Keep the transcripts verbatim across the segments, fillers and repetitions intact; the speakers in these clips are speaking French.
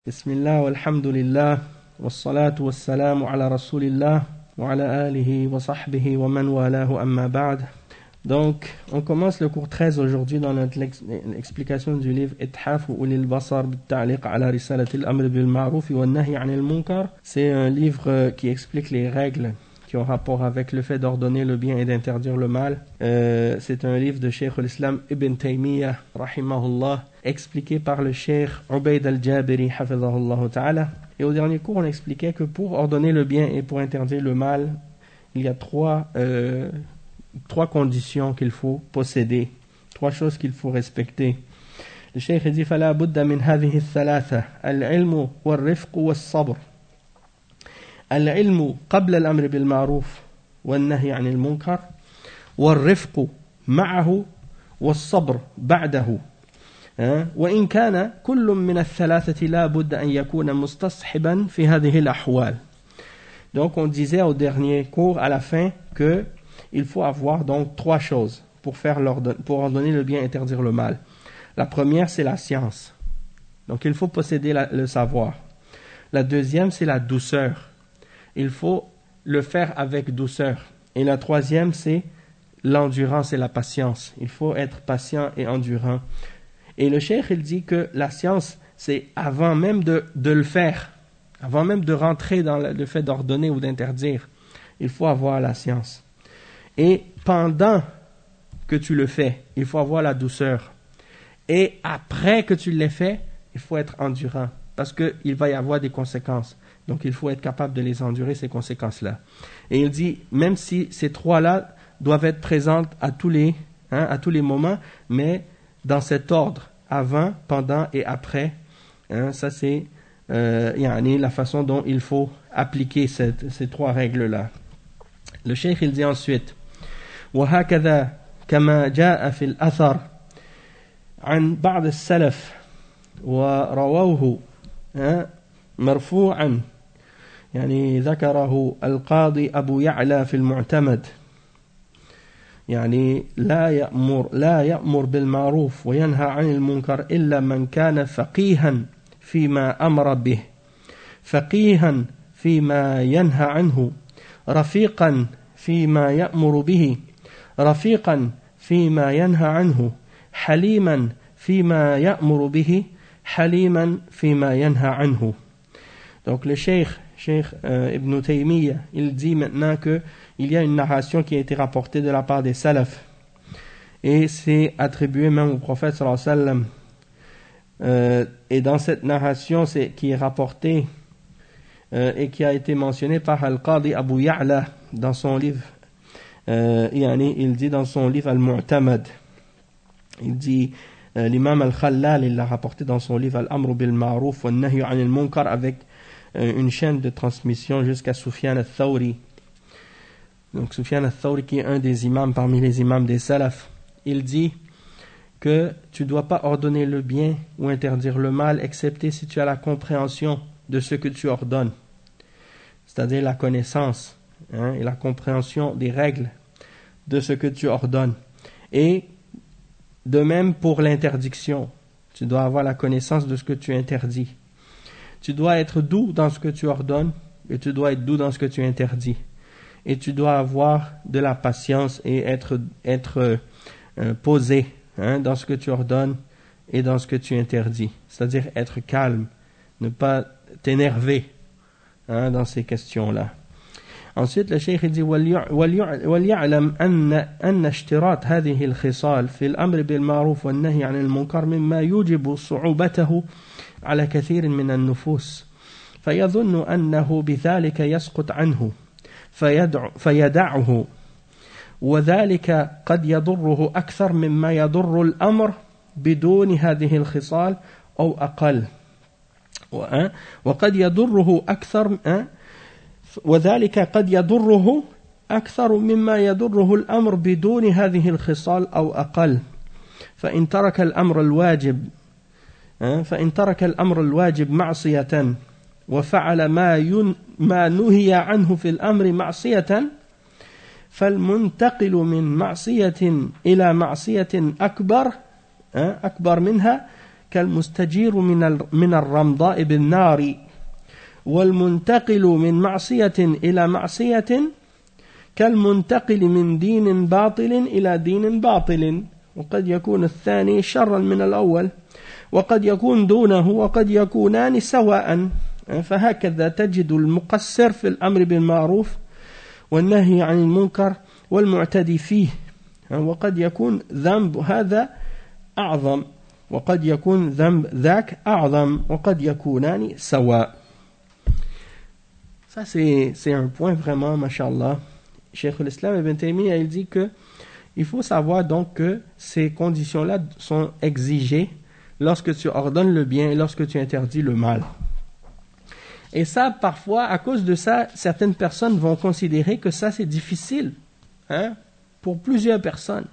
Bismillah, walhamdulillah, wassalatu wassalamu ala rasulillah, wa ala alihi wa sahbihi wa man walahu amma ba'd. Donc, on commence le cours treize aujourd'hui dans notre explication du livre Ithaf Ulil Basar bit-ta'liq ala risalati al-amr bil ma'ruf wa an-nahy 'anil munkar. C'est un livre qui explique les règles qui ont rapport avec le fait d'ordonner le bien et d'interdire le mal. Euh, c'est un livre de Cheikh al-Islam Ibn Taymiyyah, rahimahullah, expliqué par le Cheikh Ubayd al-Jabiri, hafizahullah ta'ala. Et au dernier cours, on expliquait que pour ordonner le bien et pour interdire le mal, il y a trois, euh, trois conditions qu'il faut posséder, trois choses qu'il faut respecter. Le Cheikh dit فَلَا بُدَّ مِنْ هَذِهِ الثَّلَاثَةِ الْعِلْمُ وَالرِّفْقُ وَالصَّبْرُ. العلم قبل الأمر بالمعروف والنهي عن المنكر والرفق معه والصبر بعده وإن كان كل من الثلاثة لا بد أن يكون مستصحبا في هذه الأحوال. Donc on disait au dernier cours à la fin que il faut avoir donc trois choses pour faire l'ordre, pour ordonner le bien et interdire le mal. La première, c'est la science. Donc il faut posséder la, le savoir. La deuxième, c'est la douceur. Il faut le faire avec douceur. Et la troisième, c'est l'endurance et la patience. Il faut être patient et endurant. Et le cheikh, il dit que la science, c'est avant même de, de le faire, avant même de rentrer dans le fait d'ordonner ou d'interdire, il faut avoir la science. Et pendant que tu le fais, il faut avoir la douceur. Et après que tu l'aies fait, il faut être endurant, parce qu'il va y avoir des conséquences. Donc il faut être capable de les endurer, ces conséquences-là. Et il dit, même si ces trois-là doivent être présentes à tous les, hein, à tous les moments, mais dans cet ordre, avant, pendant et après, hein, ça c'est euh, yani, la façon dont il faut appliquer cette, ces trois règles-là. Le cheikh il dit ensuite, وهكذا كما جاء في الأثر عن بعض السلف ورووه مرفوعا يعني ذكره القاضي أبو يعلى في المعتمد يعني لا يأمر لا يأمر بالمعروف وينهى عن المنكر إلا من كان فقيها فيما أمر به فقيها فيما ينهى عنه رفيقا فيما يأمر به رفيقا فيما ينهى عنه حليما فيما يأمر به حليما فيما ينهى عنه. Donc le cheikh, cheikh euh, Ibn Taymiyyah, il dit maintenant que il y a une narration qui a été rapportée de la part des salafs et c'est attribué même au prophète sallallahu alayhi wa sallam. Euh, et dans cette narration c'est, qui est rapportée euh, et qui a été mentionnée par Al-Qadi Abu Ya'la dans son livre, euh, yani, il dit dans son livre Al-Mu'tamad, il dit euh, l'imam Al-Khallal il l'a rapporté dans son livre Al-Amr bil Ma'ruf wa an-Nahy 'anil Munkar avec euh, une chaîne de transmission jusqu'à Sufyan al-Thawri. Donc Sufyan al-Thawri qui est un des imams parmi les imams des salafs, il dit que tu ne dois pas ordonner le bien ou interdire le mal excepté si tu as la compréhension de ce que tu ordonnes, c'est-à-dire la connaissance, hein, et la compréhension des règles de ce que tu ordonnes. Et de même pour l'interdiction, tu dois avoir la connaissance de ce que tu interdis. Tu dois être doux dans ce que tu ordonnes et tu dois être doux dans ce que tu interdis. Et tu dois avoir de la patience et être, être euh, posé, hein, dans ce que tu ordonnes et dans ce que tu interdis. C'est-à-dire être calme, ne pas t'énerver, hein, dans ces questions-là. Ensuite, le cheikh dit وَلْيَعْلَمْ أَنَّ أَنَّ اشْتِرَاطَ هذه الخصال في الأمر بالمعروف والنهي عن المنكر مما يوجب صعوبته على كثير من النفوس فيظن أنه بذلك يسقط عنه فيدعه وذلك قد يضره أكثر مما يضر الأمر بدون هذه الخصال أو أقل وقد يضره أكثر وذلك قد يضره أكثر مما يضره الأمر بدون هذه الخصال أو أقل فإن ترك الأمر الواجب فإن ترك الأمر الواجب معصية وفعل ما ين ما نهي عنه في الأمر معصية فالمنتقل من معصية إلى معصية أكبر أكبر منها كالمستجير من من الرمضاء بالنار والمنتقل من معصية إلى معصية كالمنتقل من دين باطل إلى دين باطل وقد يكون الثاني شرا من الأول وقد يكون دونه وقد يكونان سواء فهكذا تجد المقصر في الأمر بالمعروف والنهي عن المنكر والمعتدي فيه وقد يكون ذنب هذا أعظم وقد يكون ذنب ذاك أعظم وقد يكونان سواء. Ça c'est, c'est un point vraiment, mashallah. Cheikh l'Islam Ibn Taymiyyah, il dit que il faut savoir donc que ces conditions-là sont exigées lorsque tu ordonnes le bien et lorsque tu interdis le mal. Et ça, parfois, à cause de ça, certaines personnes vont considérer que ça c'est difficile, hein, pour plusieurs personnes.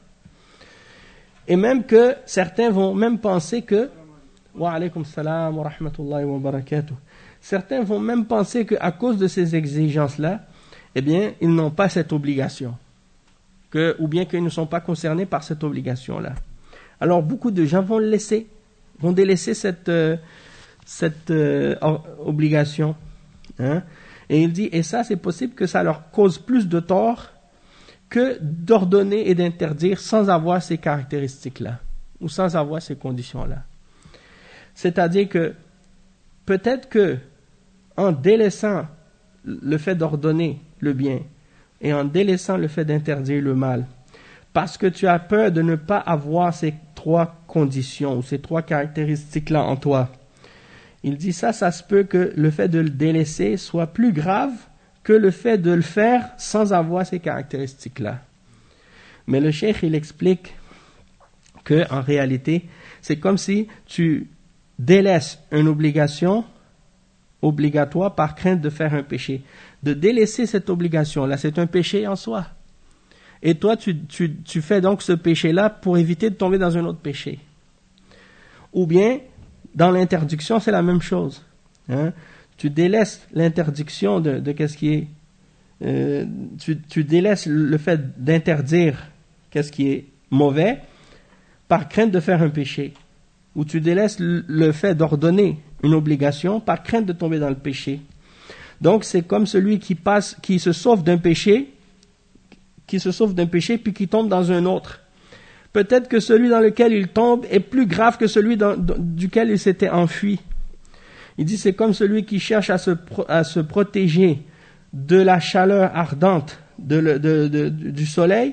Et même que certains vont même penser que wa alaykum salam wa rahmatullahi wa barakatuh. Certains vont même penser qu'à cause de ces exigences-là, eh bien, ils n'ont pas cette obligation. Que, ou bien qu'ils ne sont pas concernés par cette obligation-là. Alors, beaucoup de gens vont laisser, vont délaisser cette, euh, cette euh, obligation. Hein? Et il dit, et ça, c'est possible que ça leur cause plus de tort que d'ordonner et d'interdire sans avoir ces caractéristiques-là, ou sans avoir ces conditions-là. C'est-à-dire que, peut-être que, en délaissant le fait d'ordonner le bien et en délaissant le fait d'interdire le mal, parce que tu as peur de ne pas avoir ces trois conditions ou ces trois caractéristiques-là en toi, il dit ça, ça se peut que le fait de le délaisser soit plus grave que le fait de le faire sans avoir ces caractéristiques-là. Mais le cheikh, il explique que en réalité, c'est comme si tu délaisses une obligation obligatoire par crainte de faire un péché. De délaisser cette obligation-là, c'est un péché en soi. Et toi, tu, tu, tu fais donc ce péché-là pour éviter de tomber dans un autre péché. Ou bien, dans l'interdiction, c'est la même chose. Hein? Tu délaisses l'interdiction de, de qu'est-ce qui est... Euh, tu, tu délaisses le fait d'interdire qu'est-ce qui est mauvais par crainte de faire un péché. Ou tu délaisses le fait d'ordonner une obligation par crainte de tomber dans le péché. Donc c'est comme celui qui passe, qui se sauve d'un péché, qui se sauve d'un péché puis qui tombe dans un autre. Peut-être que celui dans lequel il tombe est plus grave que celui dans, dans, duquel il s'était enfui. Il dit c'est comme celui qui cherche à se, à se protéger de la chaleur ardente de, de, de, de, du soleil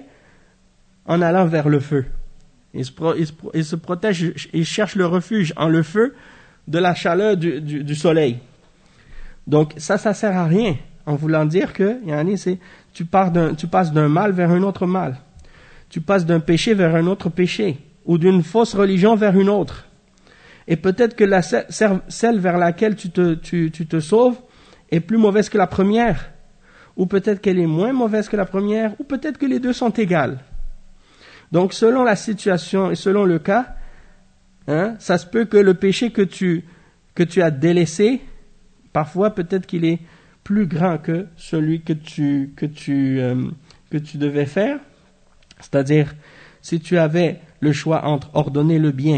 en allant vers le feu. Il se, il, se, il se protège, il cherche le refuge en le feu de la chaleur du, du, du soleil. Donc ça, ça sert à rien en voulant dire que yani, c'est, tu, pars d'un, tu passes d'un mal vers un autre mal. Tu passes d'un péché vers un autre péché ou d'une fausse religion vers une autre. Et peut-être que la, celle vers laquelle tu te, tu, tu te sauves est plus mauvaise que la première, ou peut-être qu'elle est moins mauvaise que la première, ou peut-être que les deux sont égales. Donc selon la situation et selon le cas, hein, ça se peut que le péché que tu, que tu as délaissé, parfois peut-être qu'il est plus grand que celui que tu, que tu, euh, que tu devais faire. C'est-à-dire, si tu avais le choix entre ordonner le bien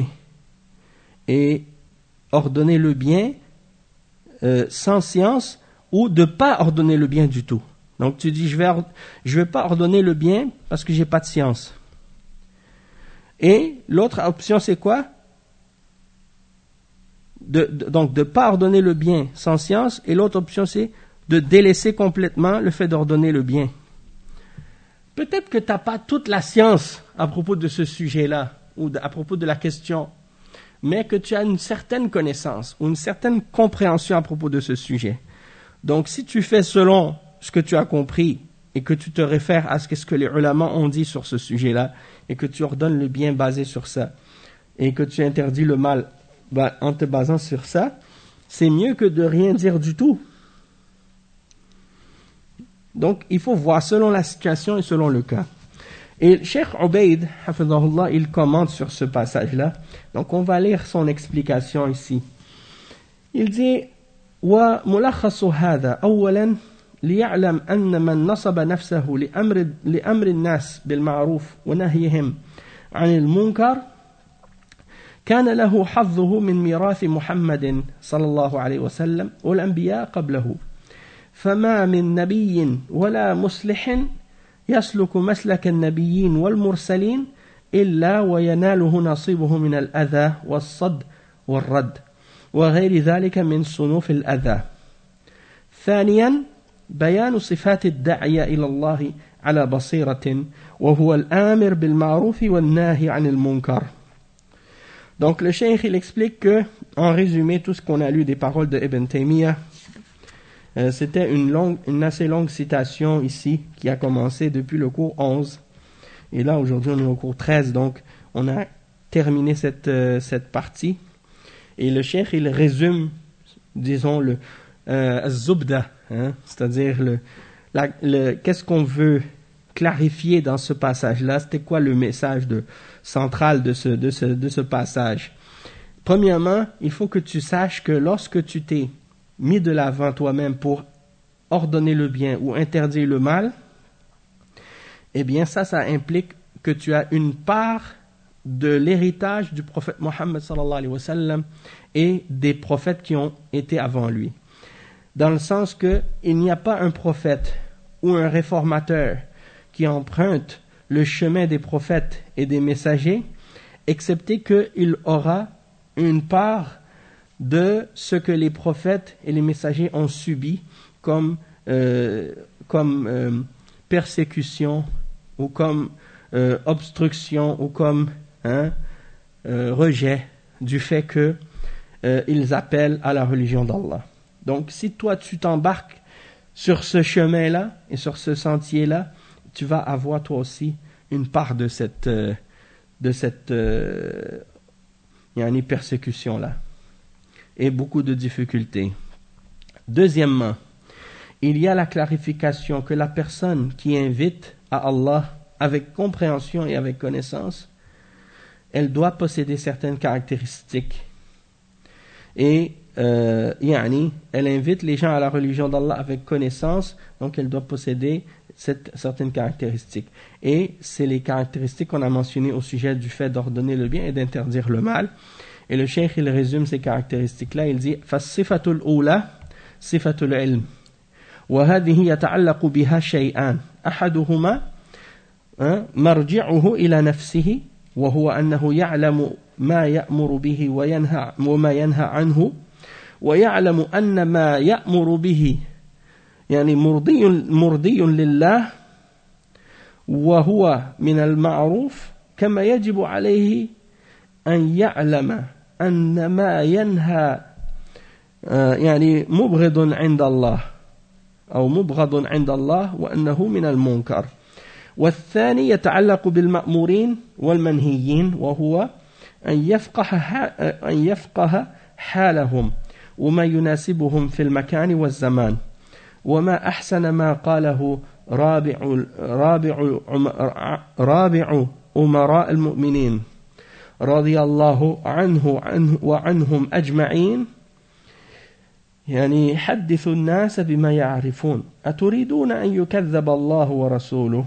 et ordonner le bien euh, sans science, ou de ne pas ordonner le bien du tout. Donc tu dis, je vais, je vais pas ordonner le bien parce que j'ai pas de science. Et l'autre option, c'est quoi? de, de, Donc de ne pas ordonner le bien sans science, et l'autre option, c'est de délaisser complètement le fait d'ordonner le bien. Peut-être que tu n'as pas toute la science à propos de ce sujet-là, ou de, à propos de la question, mais que tu as une certaine connaissance, ou une certaine compréhension à propos de ce sujet. Donc si tu fais selon ce que tu as compris, et que tu te réfères à ce que les ulama ont dit sur ce sujet-là, et que tu ordonnes le bien basé sur ça, et que tu interdis le mal en te basant sur ça, c'est mieux que de rien dire du tout. Donc il faut voir selon la situation et selon le cas. Et Cheikh Ubaid, hafidhahullah, il commente sur ce passage-là. Donc on va lire son explication ici. Il dit وملخص هذا أولا ليعلم أن من نصب نفسه لأمر لأمر الناس بالمعروف ونهيهم عن المنكر كان له حظه من ميراث محمد صلى الله عليه وسلم والأنبياء قبله فما من نبي ولا مصلح يسلك مسلك النبيين والمرسلين إلا ويناله نصيبه من الأذى والصد والرد وغير ذلك من صنوف الأذى. ثانيا بيان صفات الداعية إلى الله على بصيرة وهو الآمر بالمعروف والناهي عن المنكر. Donc le cheikh il explique que, en résumé, tout ce qu'on a lu des paroles de Ibn Taymiyyah, euh, c'était une longue, une assez longue citation ici qui a commencé depuis le cours onze. Et là aujourd'hui on est au cours treize, donc on a terminé cette, euh, cette partie. Et le cheikh il résume, disons, le euh, zubda, hein, c'est-à-dire le, la, le, qu'est-ce qu'on veut clarifier dans ce passage-là, c'était quoi le message de, central de ce, de, ce, de ce passage. Premièrement, il faut que tu saches que lorsque tu t'es mis de l'avant toi-même pour ordonner le bien ou interdire le mal, eh bien ça, ça implique que tu as une part de l'héritage du prophète Mohammed sallallahu alayhi wa sallam et des prophètes qui ont été avant lui. Dans le sens que il n'y a pas un prophète ou un réformateur qui emprunte le chemin des prophètes et des messagers, excepté qu'il aura une part de ce que les prophètes et les messagers ont subi comme, euh, comme euh, persécution ou comme euh, obstruction ou comme hein, euh, rejet du fait que euh, ils appellent à la religion d'Allah. Donc si toi tu t'embarques sur ce chemin-là et sur ce sentier-là, tu vas avoir toi aussi une part de cette, euh, de cette euh, yani persécution-là et beaucoup de difficultés. Deuxièmement, il y a la clarification que la personne qui invite à Allah avec compréhension et avec connaissance, elle doit posséder certaines caractéristiques. Et euh, yani, elle invite les gens à la religion d'Allah avec connaissance, donc elle doit posséder cette, certaines caractéristiques. Et c'est les caractéristiques qu'on a mentionnées au sujet du fait d'ordonner le bien et d'interdire le mal. Et le cheikh il résume ces caractéristiques-là, il dit فَالصِّفَةُ الْأُولَى صِفَةُ الْعِلْمِ وهذه يتعلق بها شيئان أحدهما مرجعه إلى نفسه وهو أنه يعلم ما يأمر به وينهى وما ينهى عنه ويعلم أن ما يأمر به يعني مرضي مرضي لله وهو من المعروف كما يجب عليه أن يعلم أن ما ينهى يعني مبغض عند الله أو مبغض عند الله وأنه من المنكر. والثاني يتعلق بالمأمورين والمنهيين وهو أن يفقه أن يفقه حالهم وما يناسبهم في المكان والزمان وما أحسن ما قاله رابع رابع رابع أمراء المؤمنين رضي الله عنه عنه وعنهم أجمعين يعني حدثوا الناس بما يعرفون أتريدون أن يكذب الله ورسوله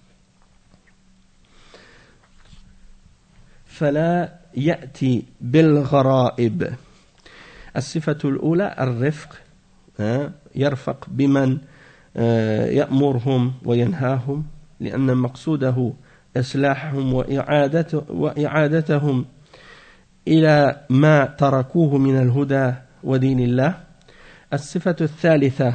فلا يأتي بالغرائب. الصفة الأولى الرفق، يرفق بمن يأمرهم وينهاهم لأن مقصوده إصلاحهم وإعادته وإعادتهم إلى ما تركوه من الهدى ودين الله. الصفة الثالثة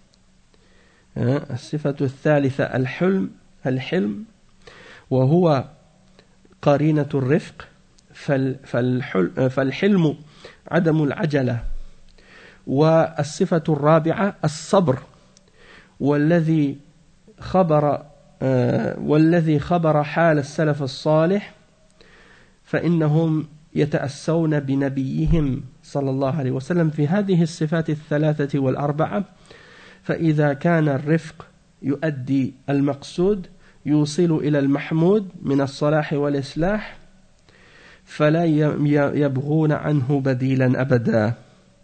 الصفة الثالثة الحلم الحلم وهو قرينة الرفق. فالحلم عدم العجلة. والصفة الرابعة الصبر والذي خبر والذي خبر حال السلف الصالح فإنهم يتأسون بنبيهم صلى الله عليه وسلم في هذه الصفات الثلاثة والأربعة. فإذا كان الرفق يؤدي المقصود يوصل إلى المحمود من الصلاح والإصلاح فلا يبغون عنه بديلا أبدا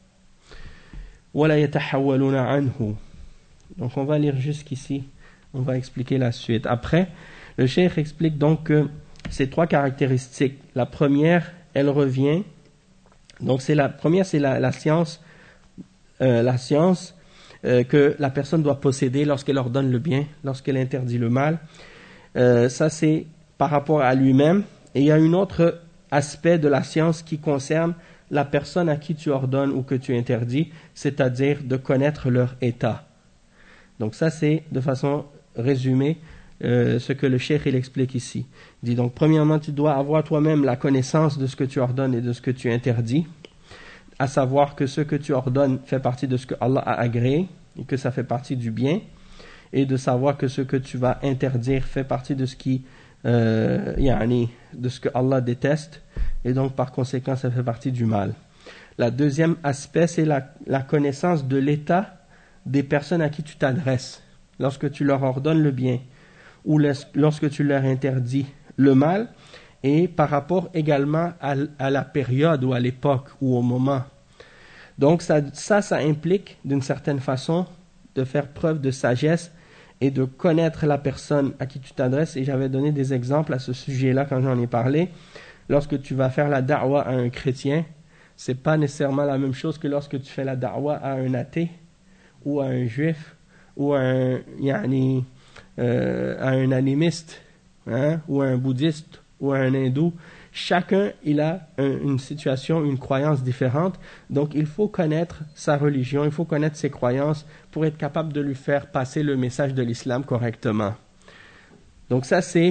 ولا يتحولون عنه. Donc on va lire jusqu'ici, on va expliquer la suite. Après, le cheikh explique donc que ces trois caractéristiques, la première, elle revient. Donc c'est la première, c'est la, la science, euh, la science euh, que la personne doit posséder lorsqu'elle ordonne le bien, lorsqu'elle interdit le mal. Euh, ça c'est par rapport à lui-même. Et il y a un autre aspect de la science qui concerne la personne à qui tu ordonnes ou que tu interdis, c'est-à-dire de connaître leur état. Donc ça c'est de façon résumée euh, ce que le cheikh il explique ici. Il dit donc premièrement tu dois avoir toi-même la connaissance de ce que tu ordonnes et de ce que tu interdis, à savoir que ce que tu ordonnes fait partie de ce que Allah a agréé et que ça fait partie du bien, et de savoir que ce que tu vas interdire fait partie de ce qui euh, yani, de ce que Allah déteste, et donc par conséquent ça fait partie du mal. La deuxième aspect c'est la, la connaissance de l'état des personnes à qui tu t'adresses lorsque tu leur ordonnes le bien ou lorsque tu leur interdis le mal, et par rapport également à, à la période ou à l'époque ou au moment. Donc ça, ça, ça implique d'une certaine façon de faire preuve de sagesse et de connaître la personne à qui tu t'adresses. Et j'avais donné des exemples à ce sujet-là quand j'en ai parlé. Lorsque tu vas faire la da'wa à un chrétien, c'est pas nécessairement la même chose que lorsque tu fais la da'wa à un athée ou à un juif ou à un, yani, euh, à un animiste, hein, ou à un bouddhiste ou à un hindou. Chacun il a un, une situation, une croyance différente. Donc il faut connaître sa religion, il faut connaître ses croyances pour être capable de lui faire passer le message de l'islam correctement. Donc ça c'est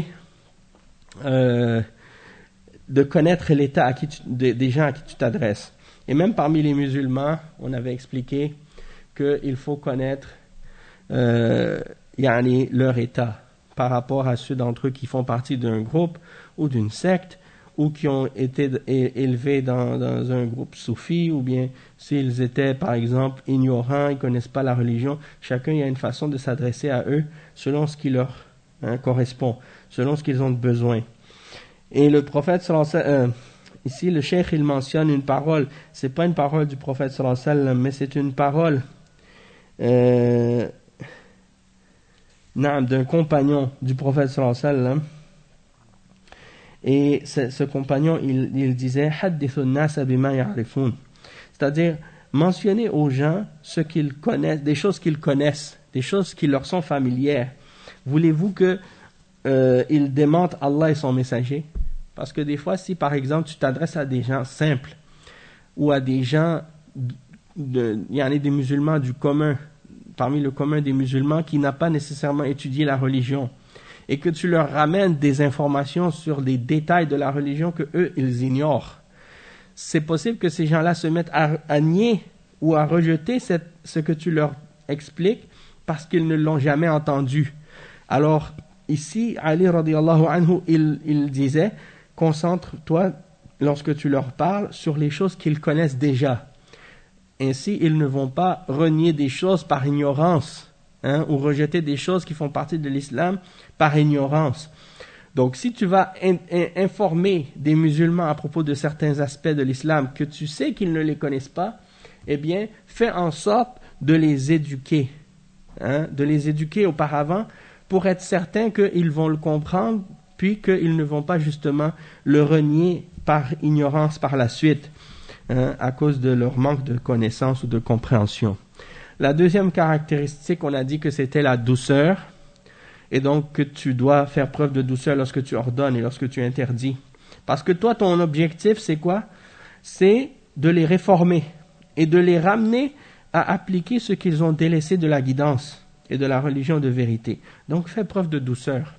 euh, de connaître l'état à qui tu, de, des gens à qui tu t'adresses. Et même parmi les musulmans, on avait expliqué qu'il faut connaître euh, yani, leur état par rapport à ceux d'entre eux qui font partie d'un groupe ou d'une secte, ou qui ont été élevés dans, dans un groupe soufi, ou bien s'ils étaient par exemple ignorants, ils ne connaissent pas la religion. Chacun il y a une façon de s'adresser à eux selon ce qui leur hein, correspond, selon ce qu'ils ont besoin. Et le prophète sallallahu alayhi wa sallam, euh, ici le cheikh il mentionne une parole, c'est pas une parole du prophète sallallahu alayhi wa sallam, mais c'est une parole euh, d'un compagnon du prophète sallallahu alayhi wa sallam. Et ce, ce compagnon, il, il disait c'est-à-dire mentionner aux gens ce qu'ils connaissent, des choses qu'ils connaissent, des choses qui leur sont familières. Voulez-vous que euh, ils démentent Allah et son messager? Parce que des fois, si par exemple tu t'adresses à des gens simples ou à des gens, de, il y en a des musulmans du commun, parmi le commun des musulmans qui n'a pas nécessairement étudié la religion, et que tu leur ramènes des informations sur des détails de la religion que eux ils ignorent, c'est possible que ces gens-là se mettent à, à nier ou à rejeter cette, ce que tu leur expliques parce qu'ils ne l'ont jamais entendu. Alors ici, Ali radiyallahu anhu, il, il disait, concentre-toi lorsque tu leur parles sur les choses qu'ils connaissent déjà. Ainsi, ils ne vont pas renier des choses par ignorance, hein, ou rejeter des choses qui font partie de l'islam par ignorance. Donc, si tu vas in, in, informer des musulmans à propos de certains aspects de l'islam que tu sais qu'ils ne les connaissent pas, eh bien, fais en sorte de les éduquer, hein, de les éduquer auparavant pour être certain qu'ils vont le comprendre, puis qu'ils ne vont pas justement le renier par ignorance par la suite, hein, à cause de leur manque de connaissance ou de compréhension. La deuxième caractéristique, on a dit que c'était la douceur, et donc que tu dois faire preuve de douceur lorsque tu ordonnes et lorsque tu interdis. Parce que toi, ton objectif, c'est quoi? C'est de les réformer et de les ramener à appliquer ce qu'ils ont délaissé de la guidance et de la religion de vérité. Donc, fais preuve de douceur.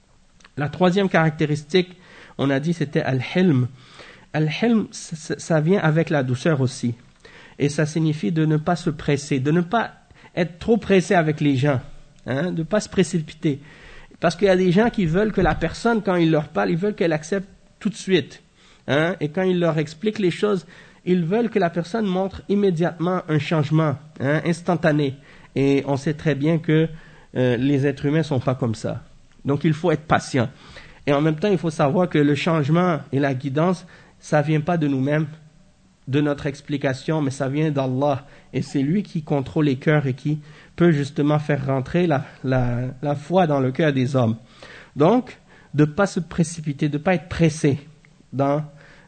La troisième caractéristique, on a dit, c'était al-hilm. Al-hilm, ça, ça vient avec la douceur aussi. Et ça signifie de ne pas se presser, de ne pas être trop pressé avec les gens, hein, de ne pas se précipiter. Parce qu'il y a des gens qui veulent que la personne, quand il leur parle, ils veulent qu'elle accepte tout de suite. Hein, et quand il leur explique les choses, ils veulent que la personne montre immédiatement un changement, hein, instantané. Et on sait très bien que euh, les êtres humains ne sont pas comme ça. Donc il faut être patient. Et en même temps, il faut savoir que le changement et la guidance, ça ne vient pas de nous-mêmes, de notre explication, mais ça vient d'Allah. Et c'est lui qui contrôle les cœurs et qui peut justement faire rentrer la, la, la foi dans le cœur des hommes. Donc, de ne pas se précipiter, de ne pas être pressé dans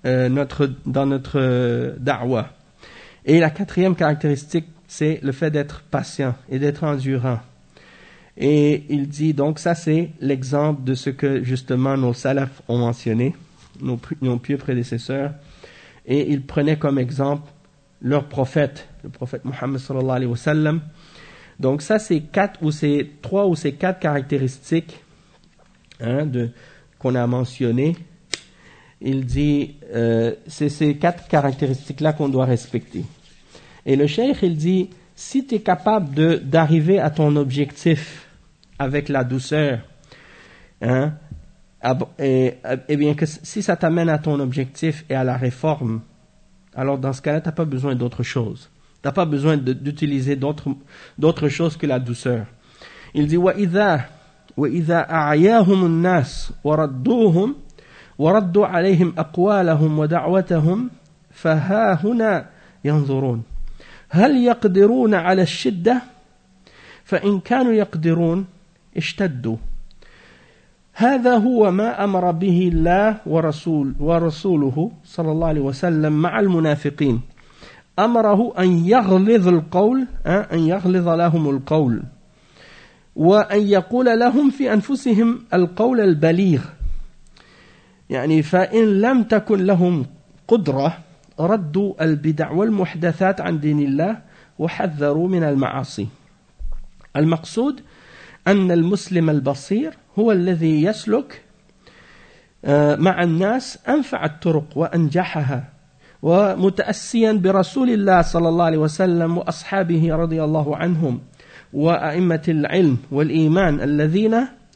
euh, notre, dans notre euh, da'wah. Et la quatrième caractéristique, c'est le fait d'être patient et d'être endurant. Et il dit, donc ça c'est l'exemple de ce que justement nos salafs ont mentionné, nos, nos pieux prédécesseurs. Et ils prenaient comme exemple leur prophète, le prophète Muhammad sallallahu alayhi wa sallam. Donc ça c'est quatre ou c'est trois ou c'est quatre caractéristiques hein, de, qu'on a mentionnées. Il dit, euh, c'est ces quatre caractéristiques-là qu'on doit respecter. Et le cheikh, il dit, si tu es capable de, d'arriver à ton objectif avec la douceur, hein, et, et bien que si ça t'amène à ton objectif et à la réforme, alors dans ce cas-là, tu n'as pas besoin d'autre chose. Tu n'as pas besoin de, d'utiliser d'autres, d'autres choses que la douceur. Il dit, وَإِذَا وَإِذَا أَعْيَاهُمُ النَّاسِ وَرَدُّوهُمْ وَرَدُّوا عَلَيْهِمْ أَقْوَالَهُمْ وَدَعْوَتَهُمْ فَهَا هُنَا يَنْظُرُونَ هل يقدرون على الشدة فإن كانوا يقدرون اشتدوا هذا هو ما أمر به الله ورسول ورسوله صلى الله عليه وسلم مع المنافقين أمره أن يغلظ القول أن يغلظ لهم القول وأن يقول لهم في أنفسهم القول البليغ يعني فإن لم تكن لهم قدرة ردوا البدع والمحدثات عن دين الله وحذروا من المعاصي. المقصود أن المسلم البصير هو الذي يسلك مع الناس أنفع الطرق وأنجحها ومتأسيا برسول الله صلى الله عليه وسلم وأصحابه رضي الله عنهم وأئمة العلم والإيمان الذين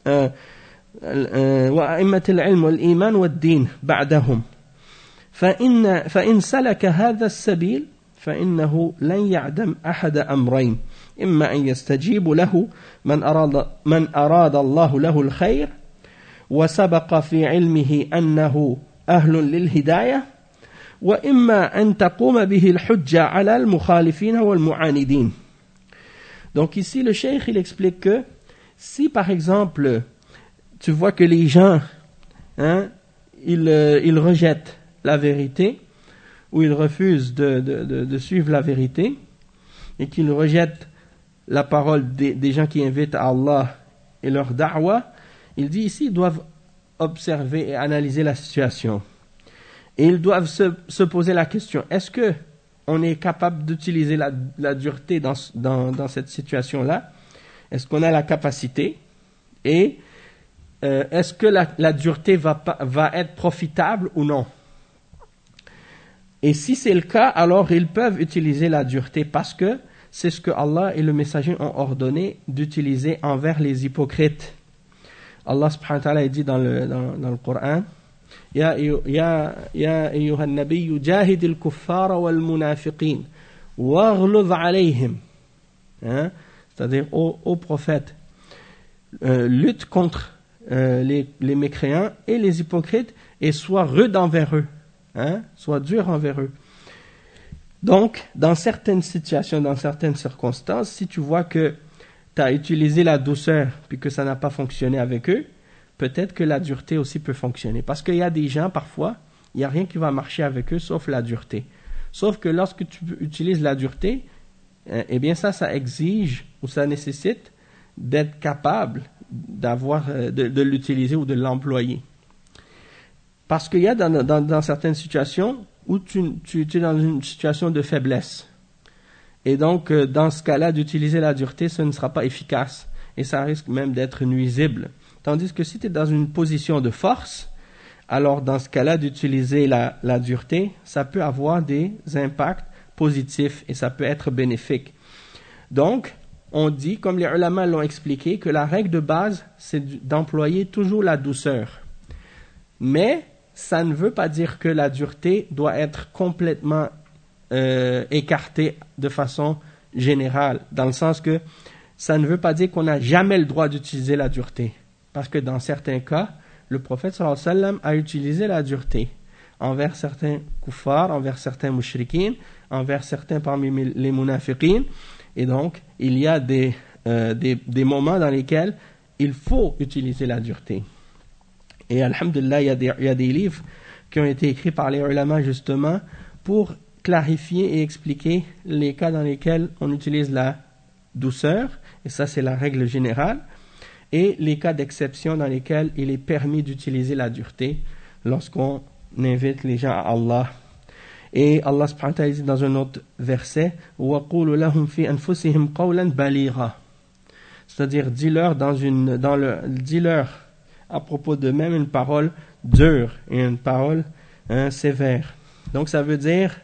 وأئمة العلم والإيمان والدين بعدهم فإن فإن سلك هذا السبيل فإنه لن يعدم أحد أمرين إما أن يستجيب له من أراد من أراد الله له الخير وسبق في علمه أنه أهل للهداية وإما أن تقوم به الحجة على المخالفين والمعاندين. Donc ici le cheikh il explique que si par exemple tu vois que les gens hein, ils, euh, ils rejettent la vérité, ou ils refusent de, de, de, de suivre la vérité, et qu'ils rejettent la parole des, des gens qui invitent à Allah et leur da'wah, il dit ici, ils doivent observer et analyser la situation. Et ils doivent se, se poser la question, est-ce que on est capable d'utiliser la, la dureté dans, dans, dans cette situation-là? Est-ce qu'on a la capacité? Et euh, est-ce que la, la dureté va, va être profitable ou non? Et si c'est le cas, alors ils peuvent utiliser la dureté parce que c'est ce que Allah et le messager ont ordonné d'utiliser envers les hypocrites. Allah subhanahu wa ta'ala dit dans le, dans, dans le Coran Ya ayyuha an-nabiyyu jahidil kuffara wal munafiqin waghluz alayhim. C'est-à-dire au, au prophète, euh, lutte contre euh, les, les mécréants et les hypocrites et sois rude envers eux. Hein, soit dur envers eux. Donc, dans certaines situations, dans certaines circonstances, si tu vois que tu as utilisé la douceur puis que ça n'a pas fonctionné avec eux, peut-être que la dureté aussi peut fonctionner. Parce qu'il y a des gens, parfois, il n'y a rien qui va marcher avec eux sauf la dureté. Sauf que lorsque tu utilises la dureté, eh bien ça, ça exige ou ça nécessite d'être capable d'avoir, de, de l'utiliser ou de l'employer. Parce qu'il y a dans, dans, dans certaines situations où tu, tu, tu es dans une situation de faiblesse. Et donc, dans ce cas-là, d'utiliser la dureté, ce ne sera pas efficace. Et ça risque même d'être nuisible. Tandis que si tu es dans une position de force, alors dans ce cas-là, d'utiliser la, la dureté, ça peut avoir des impacts positifs et ça peut être bénéfique. Donc, on dit, comme les ulama l'ont expliqué, que la règle de base, c'est d'employer toujours la douceur. Mais ça ne veut pas dire que la dureté doit être complètement euh, écartée de façon générale, dans le sens que ça ne veut pas dire qu'on n'a jamais le droit d'utiliser la dureté. Parce que dans certains cas, le prophète sallallahu alayhi wa sallam a utilisé la dureté envers certains kuffars, envers certains mushrikines, envers certains parmi les munafiqines. Et donc, il y a des, euh, des, des moments dans lesquels il faut utiliser la dureté. Et alhamdulillah, il y a des, il y a des livres qui ont été écrits par les ulama justement pour clarifier et expliquer les cas dans lesquels on utilise la douceur, et ça c'est la règle générale, et les cas d'exception dans lesquels il est permis d'utiliser la dureté lorsqu'on invite les gens à Allah. Et Allah subhanahu wa ta'ala dit dans un autre verset وَقُولُ لَهُمْ فِي أَنفُسِهِمْ قَوْلًا بَلِيغًا, c'est-à-dire dis-leur dans une dans le dis-leur à propos d'eux-mêmes une parole dure et une parole hein, sévère. Donc ça veut dire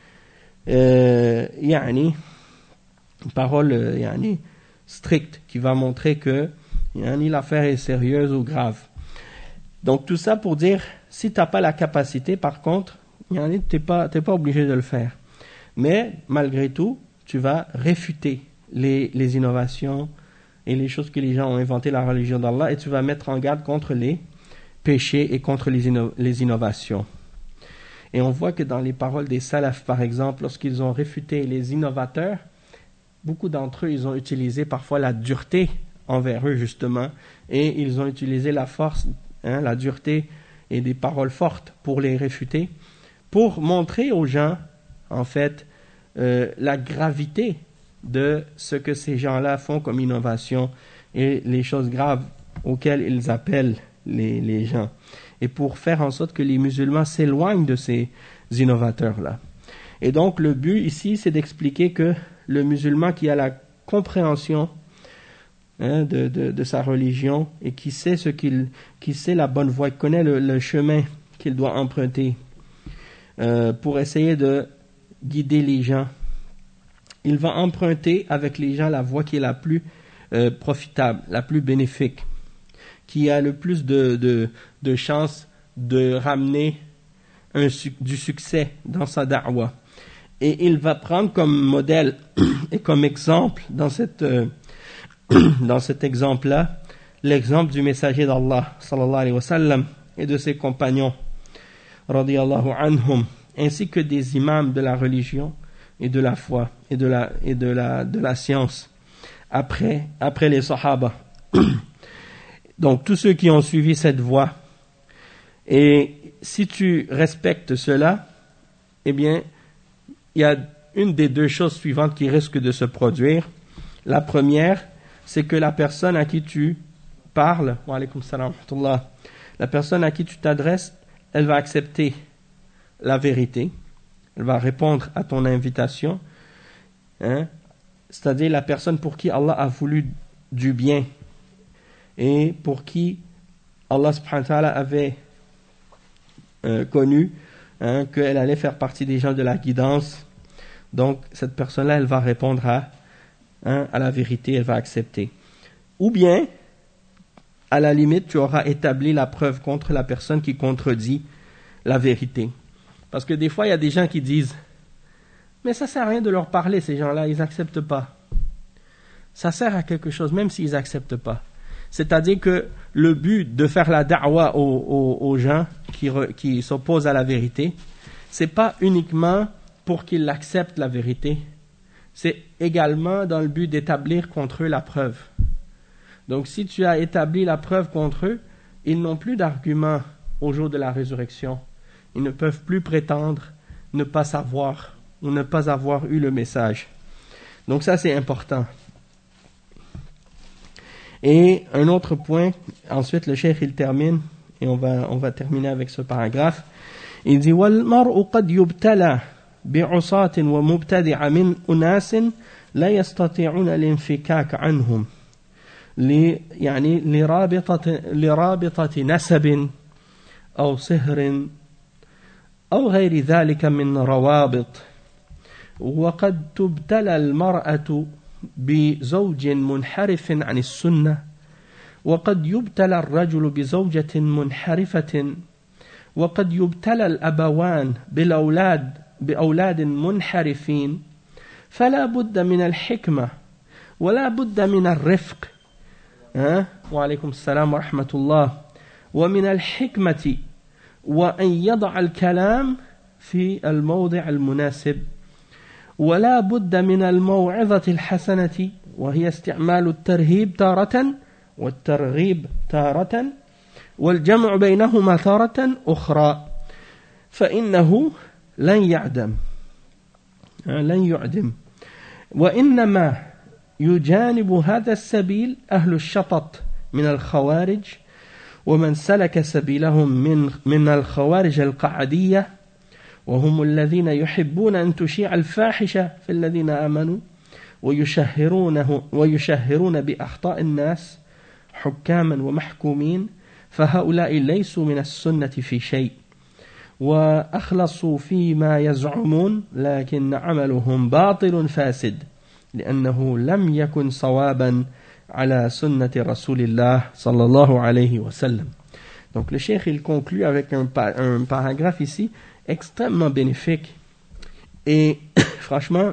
euh, yani, une parole euh, yani, stricte qui va montrer que yani, l'affaire est sérieuse ou grave. Donc tout ça pour dire, si tu n'as pas la capacité, par contre, yani, tu n'es pas, t'es pas obligé de le faire. Mais malgré tout, tu vas réfuter les, les innovations et les choses que les gens ont inventées la religion d'Allah, et tu vas mettre en garde contre les péchés et contre les, inno- les innovations. Et on voit que dans les paroles des salafs, par exemple, lorsqu'ils ont réfuté les innovateurs, beaucoup d'entre eux, ils ont utilisé parfois la dureté envers eux, justement, et ils ont utilisé la force, hein, la dureté et des paroles fortes pour les réfuter, pour montrer aux gens, en fait, euh, la gravité de ce que ces gens-là font comme innovation et les choses graves auxquelles ils appellent les, les gens. Et pour faire en sorte que les musulmans s'éloignent de ces innovateurs-là. Et donc, le but ici, c'est d'expliquer que le musulman qui a la compréhension hein, de, de, de sa religion et qui sait ce qu'il, qui sait la bonne voie, qui connaît le, le chemin qu'il doit emprunter euh, pour essayer de guider les gens, il va emprunter avec les gens la voie qui est la plus euh, profitable, la plus bénéfique, qui a le plus de, de, de chances de ramener un, du succès dans sa da'wa. Et il va prendre comme modèle et comme exemple dans, cette, euh, dans cet exemple-là, l'exemple du messager d'Allah, sallallahu alayhi wa sallam, et de ses compagnons, radiyallahu anhum, ainsi que des imams de la religion et de la foi et de la, et de la, de la science, après, après les sahaba. Donc, tous ceux qui ont suivi cette voie. Et si tu respectes cela, eh bien, il y a une des deux choses suivantes qui risquent de se produire. La première, c'est que la personne à qui tu parles, wa alaykum salam wa rahmatullah, la personne à qui tu t'adresses, elle va accepter la vérité, elle va répondre à ton invitation, hein? C'est-à-dire la personne pour qui Allah a voulu du bien et pour qui Allah subhanahu wa ta'ala avait euh, connu hein, qu'elle allait faire partie des gens de la guidance. Donc cette personne-là, elle va répondre à, hein, à la vérité, elle va accepter. Ou bien, à la limite, tu auras établi la preuve contre la personne qui contredit la vérité. Parce que des fois, il y a des gens qui disent « Mais ça ne sert à rien de leur parler, ces gens-là, ils n'acceptent pas. » Ça sert à quelque chose, même s'ils n'acceptent pas. C'est-à-dire que le but de faire la da'wa aux, aux, aux gens qui, re, qui s'opposent à la vérité, ce n'est pas uniquement pour qu'ils acceptent la vérité, c'est également dans le but d'établir contre eux la preuve. Donc si tu as établi la preuve contre eux, ils n'ont plus d'argument au jour de la résurrection. Ils ne peuvent plus prétendre ne pas savoir ou ne pas avoir eu le message. Donc ça c'est important. Et un autre point, ensuite le cheikh il termine, et on va, on va terminer avec ce paragraphe. Il dit وَالْمَرْءُ قَدْ يُبْتَلَى بِعُصَاةٍ وَمُبْتَدِعَ مِنْ أُنَاسٍ لَا يَسْتَطِيعُونَ الْإِنْفِكَاكَ عَنْهُمْ يعني لرابطة, لرابطة نسب أو سهر أو غير ذلك من روابط. وقد تبتلى المرأة بزوج منحرف عن السنة، وقد يبتلى الرجل بزوجة منحرفة، وقد يبتلى الأبوان بالأولاد بأولاد منحرفين. فلا بد من الحكمة ولا بد من الرفق أه؟ وعليكم السلام ورحمة الله. ومن الحكمة وأن يضع الكلام في الموضع المناسب، ولا بد من الموعظة الحسنة وهي استعمال الترهيب تارة والترغيب تارة والجمع بينهما تارة أخرى. فإنه لن يعدم لن يعدم وإنما يجانب هذا السبيل أهل الشطط من الخوارج ومن سلك سبيلهم من من الخوارج القعدية وهم الذين يحبون أن تشيع الفاحشة في الذين آمنوا ويشهرونه ويشهرون بأخطاء الناس حكاما ومحكومين فهؤلاء ليسوا من السنة في شيء وأخلصوا فيما يزعمون لكن عملهم باطل فاسد لأنه لم يكن صوابا على سنة رسول الله صلى الله عليه وسلم. Donc le cheikh il conclut avec un, un paragraphe ici extrêmement bénéfique et franchement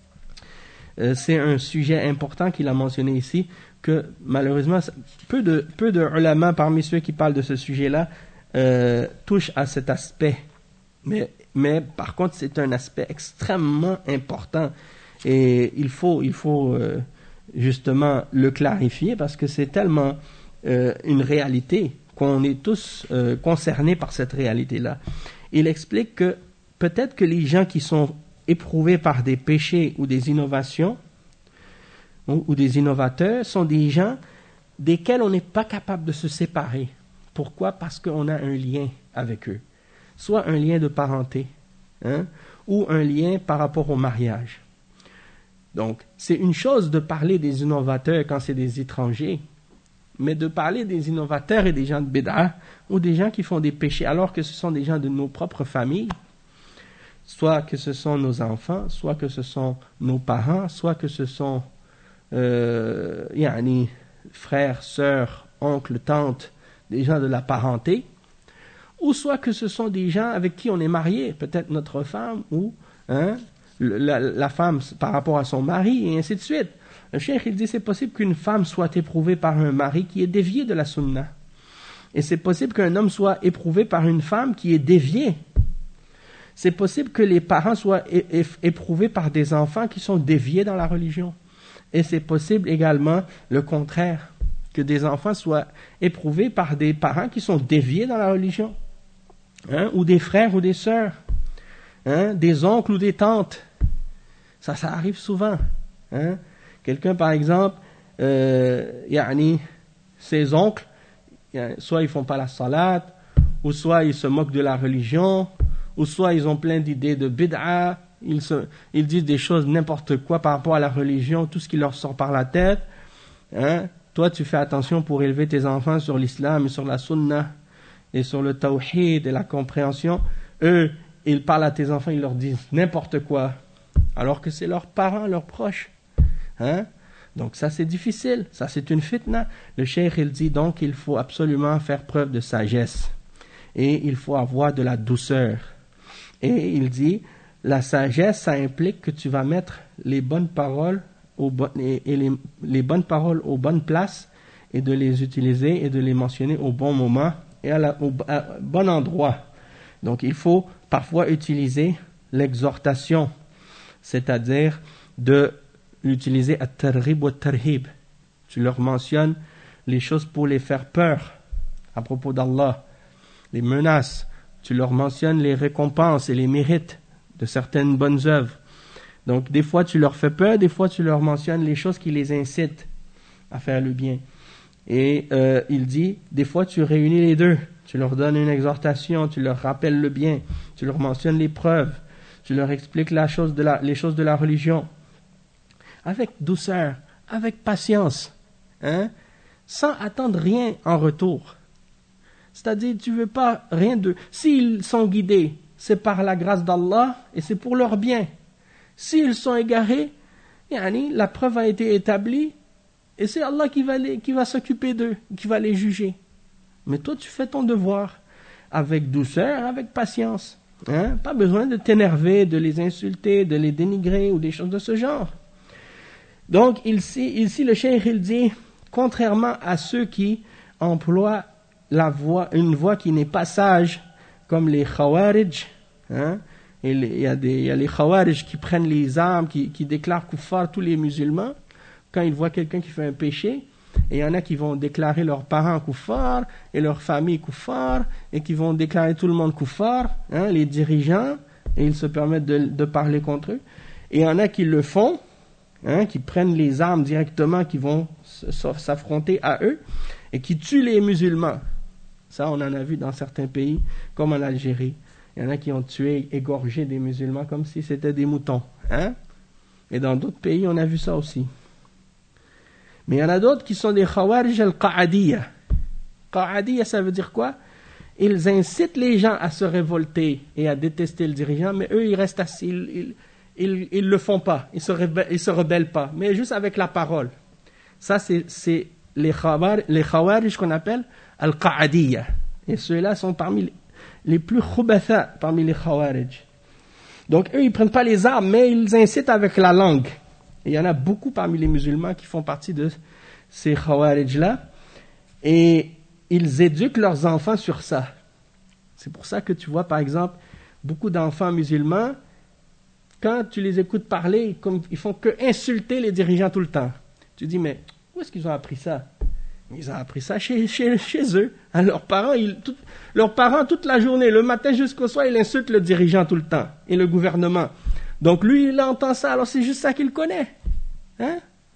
euh, c'est un sujet important qu'il a mentionné ici que malheureusement peu de, peu de ulama parmi ceux qui parlent de ce sujet-là euh, touchent à cet aspect mais, mais par contre c'est un aspect extrêmement important et il faut, il faut euh, justement le clarifier parce que c'est tellement euh, une réalité qu'on est tous euh, concernés par cette réalité-là. Il explique que peut-être que les gens qui sont éprouvés par des péchés ou des innovations ou, ou des innovateurs sont des gens desquels on n'est pas capable de se séparer. Pourquoi? Parce qu'on a un lien avec eux. Soit un lien de parenté, hein, ou un lien par rapport au mariage. Donc, c'est une chose de parler des innovateurs quand c'est des étrangers, mais de parler des innovateurs et des gens de bid'a ou des gens qui font des péchés alors que ce sont des gens de nos propres familles, soit que ce sont nos enfants, soit que ce sont nos parents, soit que ce sont euh, yani, frères, sœurs, oncles, tantes, des gens de la parenté, ou soit que ce sont des gens avec qui on est marié, peut-être notre femme ou hein, la, la femme par rapport à son mari et ainsi de suite. Le cheikh il dit c'est possible qu'une femme soit éprouvée par un mari qui est dévié de la sunna. Et c'est possible qu'un homme soit éprouvé par une femme qui est déviée. C'est possible que les parents soient é- é- éprouvés par des enfants qui sont déviés dans la religion. Et c'est possible également le contraire, que des enfants soient éprouvés par des parents qui sont déviés dans la religion. Hein, ou des frères ou des sœurs. Hein, des oncles ou des tantes. Ça, ça arrive souvent. Hein. Quelqu'un, par exemple, euh, yani, ses oncles, soit ils font pas la salat, ou soit ils se moquent de la religion, ou soit ils ont plein d'idées de bid'a, ils, se, ils disent des choses n'importe quoi par rapport à la religion, tout ce qui leur sort par la tête. Hein. Toi, tu fais attention pour élever tes enfants sur l'islam et sur la sunna, et sur le tawhid et la compréhension. Eux, ils parlent à tes enfants, ils leur disent n'importe quoi, alors que c'est leurs parents, leurs proches. Hein? Donc ça c'est difficile, ça c'est une fitna. Le cheikh il dit donc il faut absolument faire preuve de sagesse et il faut avoir de la douceur. Et il dit la sagesse ça implique que tu vas mettre les bonnes paroles aux bon, et, et les, les bonnes paroles aux bonnes places et de les utiliser et de les mentionner au bon moment et à la, au à, bon endroit. Donc il faut parfois utiliser l'exhortation, c'est-à-dire de utiliser at-targhib wa at-tarhib. Tu leur mentionnes les choses pour les faire peur à propos d'Allah, les menaces. Tu leur mentionnes les récompenses et les mérites de certaines bonnes œuvres. Donc des fois tu leur fais peur, des fois tu leur mentionnes les choses qui les incitent à faire le bien. Et euh, il dit, des fois tu réunis les deux. Tu leur donnes une exhortation, tu leur rappelles le bien, tu leur mentionnes les preuves, tu leur expliques la chose de la, les choses de la religion. Avec douceur, avec patience, hein, sans attendre rien en retour. C'est-à-dire, tu veux pas rien de... S'ils sont guidés, c'est par la grâce d'Allah et c'est pour leur bien. S'ils sont égarés, yani, la preuve a été établie et c'est Allah qui va, les, qui va s'occuper d'eux, qui va les juger. Mais toi, tu fais ton devoir avec douceur, avec patience. Hein? Pas besoin de t'énerver, de les insulter, de les dénigrer ou des choses de ce genre. Donc, ici, ici le cheikh il dit, contrairement à ceux qui emploient la voie, une voie qui n'est pas sage, comme les khawarij, hein, et les, il, y a des, il y a les khawarij qui prennent les armes, qui, qui déclarent kuffar tous les musulmans, quand ils voient quelqu'un qui fait un péché, Et il y en a qui vont déclarer leurs parents kuffar et leur famille kuffar et qui vont déclarer tout le monde kuffar, hein, les dirigeants, et ils se permettent de, de parler contre eux. Et il y en a qui le font, hein, qui prennent les armes directement, qui vont s'affronter à eux et qui tuent les musulmans. Ça, on en a vu dans certains pays, comme en Algérie. Il y en a qui ont tué, égorgé des musulmans comme si c'était des moutons. Hein? Et dans d'autres pays, on a vu ça aussi. Mais il y en a d'autres qui sont des khawarij al-qa'adiyya. Qa'adiyya, ça veut dire quoi? Ils incitent les gens à se révolter et à détester le dirigeant, mais eux, ils restent assis, ils, ils, ils le font pas, ils se rebellent, ils se rebellent pas, mais juste avec la parole. Ça, c'est, c'est les khawarij, les khawarij qu'on appelle al-qa'adiyya. Et ceux-là sont parmi les, les plus khubatha parmi les khawarij. Donc, eux, ils prennent pas les armes, mais ils incitent avec la langue. Et il y en a beaucoup parmi les musulmans qui font partie de ces khawarij-là. Et ils éduquent leurs enfants sur ça. C'est pour ça que tu vois, par exemple, beaucoup d'enfants musulmans, quand tu les écoutes parler, comme, ils font que insulter les dirigeants tout le temps. Tu dis, mais où est-ce qu'ils ont appris ça? Ils ont appris ça chez, chez, chez eux. Hein, leurs parents, ils, tout, leurs parents, toute la journée, le matin jusqu'au soir, ils insultent le dirigeant tout le temps et le gouvernement. Donc lui, il entend ça, alors c'est juste ça qu'il connaît. Hein?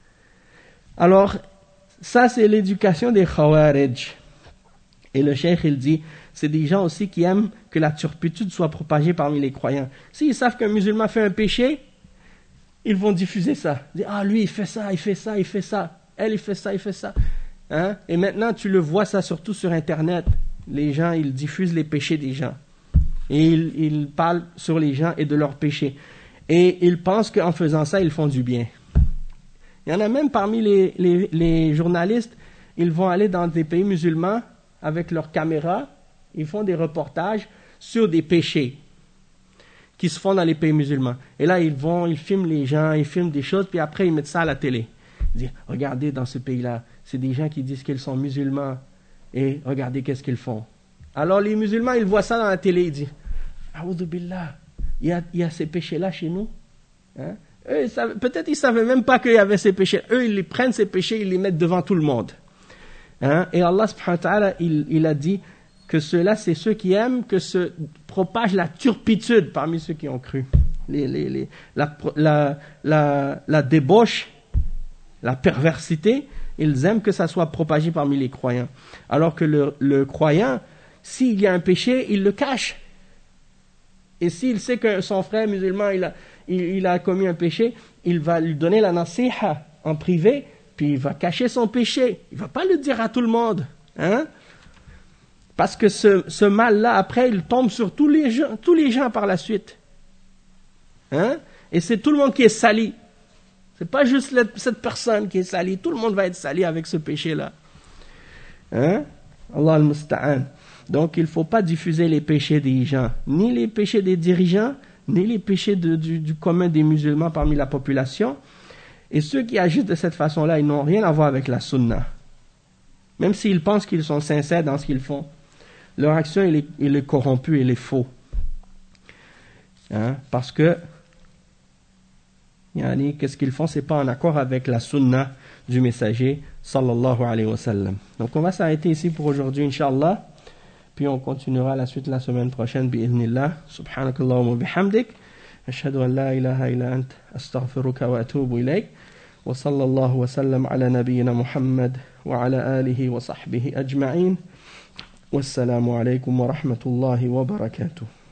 Alors, ça c'est l'éducation des khawarij. Et le cheikh, il dit, c'est des gens aussi qui aiment que la turpitude soit propagée parmi les croyants. S'ils savent qu'un musulman fait un péché, ils vont diffuser ça. Ils disent, ah lui, il fait ça, il fait ça, il fait ça. Elle, il fait ça, il fait ça. Hein? Et maintenant, tu le vois ça surtout sur Internet. Les gens, ils diffusent les péchés des gens. Et ils, ils parlent sur les gens et de leurs péchés. Et ils pensent qu'en faisant ça, ils font du bien. Il y en a même parmi les, les, les journalistes, ils vont aller dans des pays musulmans avec leurs caméras, ils font des reportages sur des péchés qui se font dans les pays musulmans. Et là, ils vont, ils filment les gens, ils filment des choses, puis après, ils mettent ça à la télé. Ils disent, regardez dans ce pays-là, c'est des gens qui disent qu'ils sont musulmans, et regardez qu'est-ce qu'ils font. Alors les musulmans, ils voient ça dans la télé, ils disent, A'udhu billah, il y a, il y a ces péchés-là chez nous. Hein? Eux, ils savaient, peut-être ils ne savaient même pas qu'il y avait ces péchés. Eux, ils les prennent, ces péchés, ils les mettent devant tout le monde. Hein? Et Allah subhanahu wa ta'ala, il, il a dit que ceux-là, c'est ceux qui aiment que se propage la turpitude parmi ceux qui ont cru. Les, les, les, la, la, la, la débauche, la perversité, ils aiment que ça soit propagé parmi les croyants. Alors que le, le croyant, s'il y a un péché, il le cache. Et s'il sait que son frère musulman, il a, il, il a commis un péché, il va lui donner la nasiha en privé, puis il va cacher son péché. Il ne va pas le dire à tout le monde. Hein? Parce que ce, ce mal-là, après, il tombe sur tous les gens, tous les gens par la suite. Hein? Et c'est tout le monde qui est sali. C'est pas juste la, cette personne qui est salie. Tout le monde va être sali avec ce péché-là. Hein? Allah al-Musta'an. Donc, il ne faut pas diffuser les péchés des gens. Ni les péchés des dirigeants, ni les péchés de, du, du commun des musulmans parmi la population. Et ceux qui agissent de cette façon-là, ils n'ont rien à voir avec la sunna. Même s'ils pensent qu'ils sont sincères dans ce qu'ils font, leur action, elle est, elle est corrompue, elle est faux. Hein? Parce que Yani, qu'est-ce qu'ils font? C'est pas en accord avec la sunna du messager sallallahu alayhi wa sallam. Donc on va s'arrêter ici pour aujourd'hui, inshallah. Puis on continuera la suite la semaine prochaine, bi'idhnillah. Subhanakallahumma bihamdik. Ashhadu an la ilaha illa ant. Astaghfiruka wa atubu ilayk. Wa sallallahu wa sallam ala nabiyyina Muhammad wa ala alihi wa sahbihi ajma'in. Wassalamu alaykum wa rahmatullahi wa barakatuh.